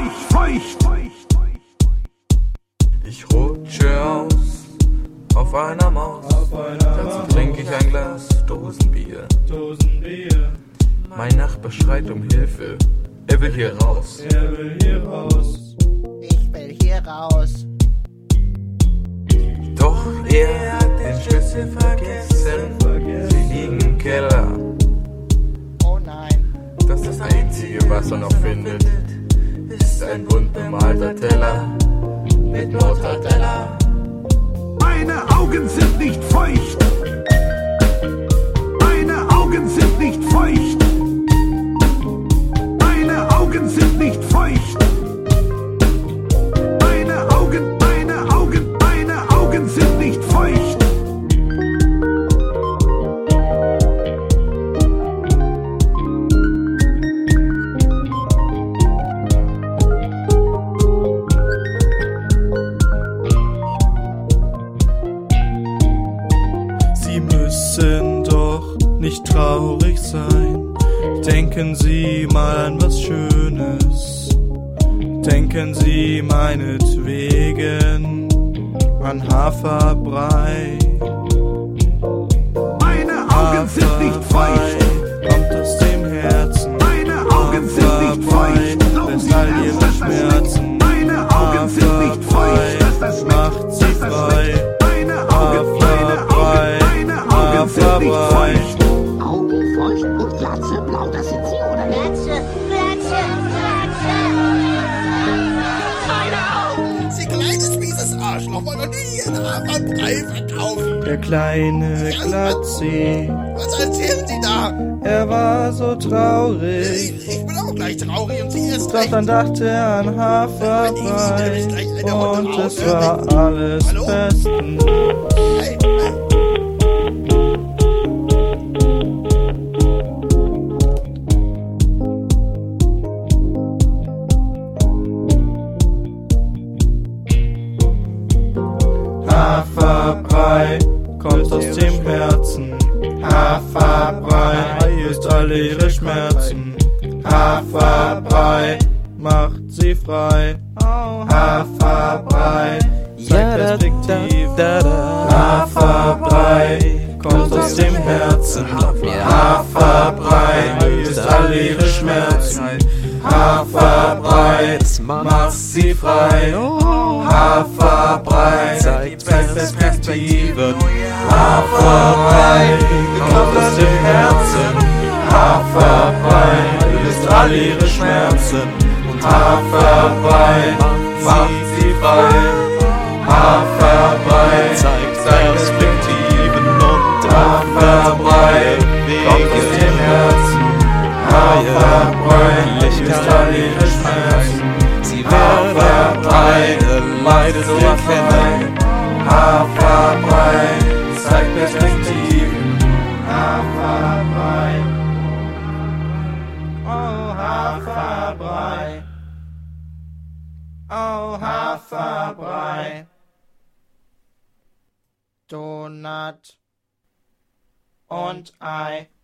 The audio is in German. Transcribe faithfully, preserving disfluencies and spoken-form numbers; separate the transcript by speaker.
Speaker 1: feucht, feucht.
Speaker 2: Ich rutsche aus auf einer Maus, dazu trinke ich ein Glas Dosenbier.
Speaker 3: Dosenbier.
Speaker 2: Mein Nachbar schreit um Hilfe, er will hier raus.
Speaker 3: Er will hier raus.
Speaker 4: Ich will hier raus.
Speaker 2: Doch er hat den Schlüssel vergessen, sie liegen im Keller.
Speaker 4: Oh nein.
Speaker 2: Das ist das Einzige, was er noch findet, ist ein bunt bemalter Teller mit Mortadella.
Speaker 1: Meine Augen sind nicht feucht. Meine Augen sind nicht feucht. Meine Augen sind nicht feucht. Meine Augen, meine Augen, meine Augen sind nicht feucht.
Speaker 3: Sie müssen doch nicht traurig sein. Denken Sie mal an was Schönes. Denken Sie meinetwegen an Haferbrei.
Speaker 1: Meine Augen sind nicht feucht.
Speaker 3: Kommt aus dem Herzen.
Speaker 1: Meine Augen sind nicht feucht.
Speaker 3: Lässt all ihre Schmerzen.
Speaker 1: Meine Augen sind nicht feucht. Das ist das
Speaker 3: Macht sie frei.
Speaker 1: Meine Augen, meine Augen, meine Augen sind nicht feucht.
Speaker 5: Augen feucht und Glatze blau, das sind Sie, oder nicht?
Speaker 4: Glatze, Glatze, Glatze.
Speaker 5: Meine Augen! Sie kleines, mieses Arschloch, wollen doch nie Ihren Haferbrei verkaufen.
Speaker 3: Der kleine Glatzi,
Speaker 5: Was erzählen Sie da?
Speaker 3: er war so
Speaker 5: Ich,
Speaker 3: traurig.
Speaker 5: ich bin auch gleich traurig und Sie erst
Speaker 3: Doch
Speaker 5: recht.
Speaker 3: dann dachte er an Haferbrei und es war alles
Speaker 5: Hallo?
Speaker 3: bestens.
Speaker 5: Hey, hey.
Speaker 3: Haferbrei kommt aus dem Herzen. Haferbrei löst alle ihre Schmerzen. Haferbrei macht sie frei. Haferbrei zeigt Perspektive. Haferbrei kommt aus dem Herzen. Haferbrei löst alle ihre Schmerzen. Haferbrei macht sie frei. Haferbrei zeigt Perspektiven. Haferbrei kommt aus dem Herzen. Haferbrei löst all ihre Schmerzen. Und Haferbrei macht sie frei. Haferbrei zeigt Perspektiven. Und Haferbrei kommt aus dem Herzen. Haferbrei löst all ihre Schmerzen. Sie werden beide leidet erkennen. Haferbrei zeigt Perspektiven. Haferbrei, oh Haferbrei, oh Haferbrei.
Speaker 4: Donut und Ei.